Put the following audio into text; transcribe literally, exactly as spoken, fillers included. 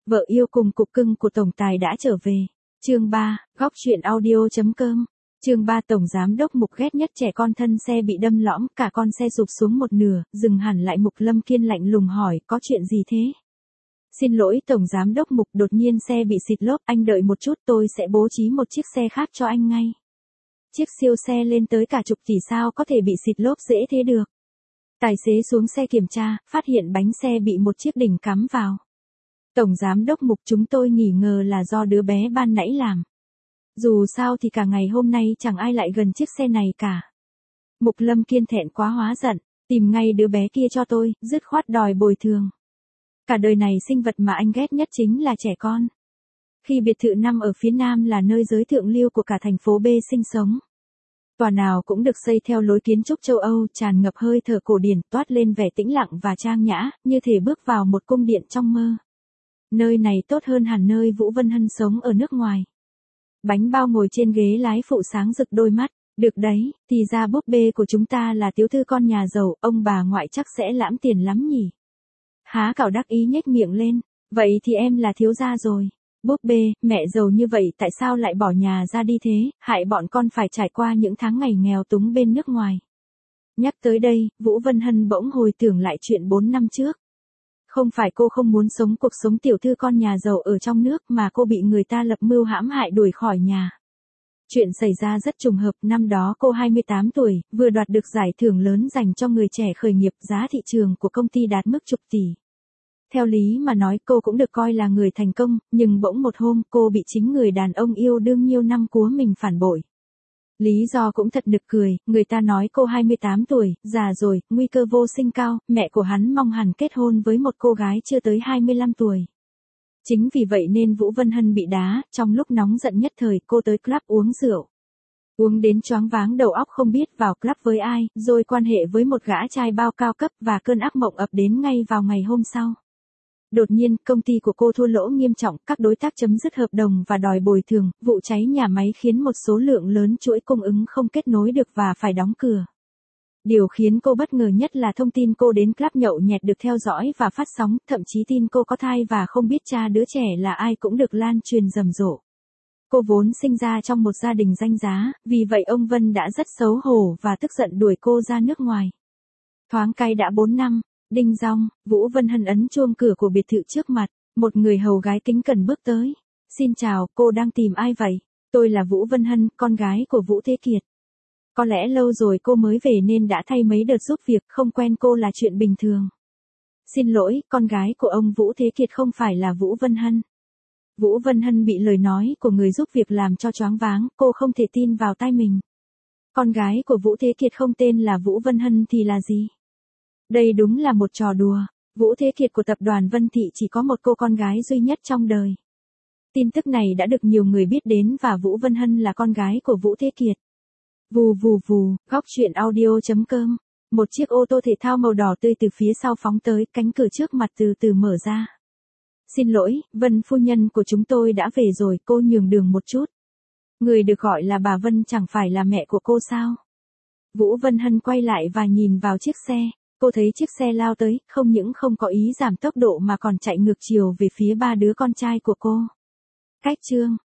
Vợ yêu cùng cục cưng của tổng tài đã trở về. Chương ba, góc truyện audio chấm com. Chương ba, tổng giám đốc Mục ghét nhất trẻ con thân xe bị đâm lõm, cả con xe sụp xuống một nửa, dừng hẳn lại. Mục Lâm Kiên lạnh lùng hỏi, có chuyện gì thế? Xin lỗi tổng giám đốc Mục, đột nhiên xe bị xịt lốp, anh đợi một chút, tôi sẽ bố trí một chiếc xe khác cho anh ngay. Chiếc siêu xe lên tới cả chục tỷ sao có thể bị xịt lốp dễ thế được? Tài xế xuống xe kiểm tra, phát hiện bánh xe bị một chiếc đỉnh cắm vào. Tổng giám đốc Mục, chúng tôi nghi ngờ là do đứa bé ban nãy làm. Dù sao thì cả ngày hôm nay chẳng ai lại gần chiếc xe này cả. Mục Lâm Kiên thẹn quá hóa giận, tìm ngay đứa bé kia cho tôi, dứt khoát đòi bồi thường. Cả đời này sinh vật mà anh ghét nhất chính là trẻ con. Khi biệt thự năm ở phía nam là nơi giới thượng lưu của cả thành phố B sinh sống. Tòa nào cũng được xây theo lối kiến trúc châu Âu, tràn ngập hơi thở cổ điển, toát lên vẻ tĩnh lặng và trang nhã, như thể bước vào một cung điện trong mơ. Nơi này tốt hơn hẳn nơi Vũ Vân Hân sống ở nước ngoài. Bánh bao ngồi trên ghế lái phụ sáng rực đôi mắt. Được đấy, thì ra búp bê của chúng ta là tiểu thư con nhà giàu, ông bà ngoại chắc sẽ lãm tiền lắm nhỉ. Há Cảo đắc ý nhếch miệng lên, vậy thì em là thiếu gia rồi. Búp bê, mẹ giàu như vậy tại sao lại bỏ nhà ra đi thế, hại bọn con phải trải qua những tháng ngày nghèo túng bên nước ngoài. Nhắc tới đây, Vũ Vân Hân bỗng hồi tưởng lại chuyện bốn năm trước. Không phải cô không muốn sống cuộc sống tiểu thư con nhà giàu ở trong nước mà cô bị người ta lập mưu hãm hại đuổi khỏi nhà. Chuyện xảy ra rất trùng hợp, năm đó cô hai mươi tám tuổi, vừa đoạt được giải thưởng lớn dành cho người trẻ khởi nghiệp, giá thị trường của công ty đạt mức chục tỷ. Theo lý mà nói cô cũng được coi là người thành công, nhưng bỗng một hôm cô bị chính người đàn ông yêu đương nhiêu năm của mình phản bội. Lý do cũng thật nực cười, người ta nói cô hai mươi tám tuổi, già rồi, nguy cơ vô sinh cao, mẹ của hắn mong hắn kết hôn với một cô gái chưa tới hai mươi lăm tuổi. Chính vì vậy nên Vũ Vân Hân bị đá, trong lúc nóng giận nhất thời cô tới club uống rượu. Uống đến choáng váng đầu óc không biết vào club với ai, rồi quan hệ với một gã trai bao cao cấp và cơn ác mộng ập đến ngay vào ngày hôm sau. Đột nhiên, công ty của cô thua lỗ nghiêm trọng, các đối tác chấm dứt hợp đồng và đòi bồi thường, vụ cháy nhà máy khiến một số lượng lớn chuỗi cung ứng không kết nối được và phải đóng cửa. Điều khiến cô bất ngờ nhất là thông tin cô đến club nhậu nhẹt được theo dõi và phát sóng, thậm chí tin cô có thai và không biết cha đứa trẻ là ai cũng được lan truyền rầm rộ. Cô vốn sinh ra trong một gia đình danh giá, vì vậy ông Vân đã rất xấu hổ và tức giận đuổi cô ra nước ngoài. Thoáng cái đã bốn năm. Đinh dong, Vũ Vân Hân ấn chuông cửa của biệt thự trước mặt, một người hầu gái kính cẩn bước tới. Xin chào, cô đang tìm ai vậy? Tôi là Vũ Vân Hân, con gái của Vũ Thế Kiệt. Có lẽ lâu rồi cô mới về nên đã thay mấy đợt giúp việc, không quen cô là chuyện bình thường. Xin lỗi, con gái của ông Vũ Thế Kiệt không phải là Vũ Vân Hân. Vũ Vân Hân bị lời nói của người giúp việc làm cho choáng váng, cô không thể tin vào tai mình. Con gái của Vũ Thế Kiệt không tên là Vũ Vân Hân thì là gì? Đây đúng là một trò đùa, Vũ Thế Kiệt của tập đoàn Vân Thị chỉ có một cô con gái duy nhất trong đời. Tin tức này đã được nhiều người biết đến và Vũ Vân Hân là con gái của Vũ Thế Kiệt. Vù vù vù, góc truyện audio chấm com. Một chiếc ô tô thể thao màu đỏ tươi từ phía sau phóng tới, cánh cửa trước mặt từ từ mở ra. Xin lỗi, Vân phu nhân của chúng tôi đã về rồi, cô nhường đường một chút. Người được gọi là bà Vân chẳng phải là mẹ của cô sao? Vũ Vân Hân quay lại và nhìn vào chiếc xe. Cô thấy chiếc xe lao tới, không những không có ý giảm tốc độ mà còn chạy ngược chiều về phía ba đứa con trai của cô. Cách chương,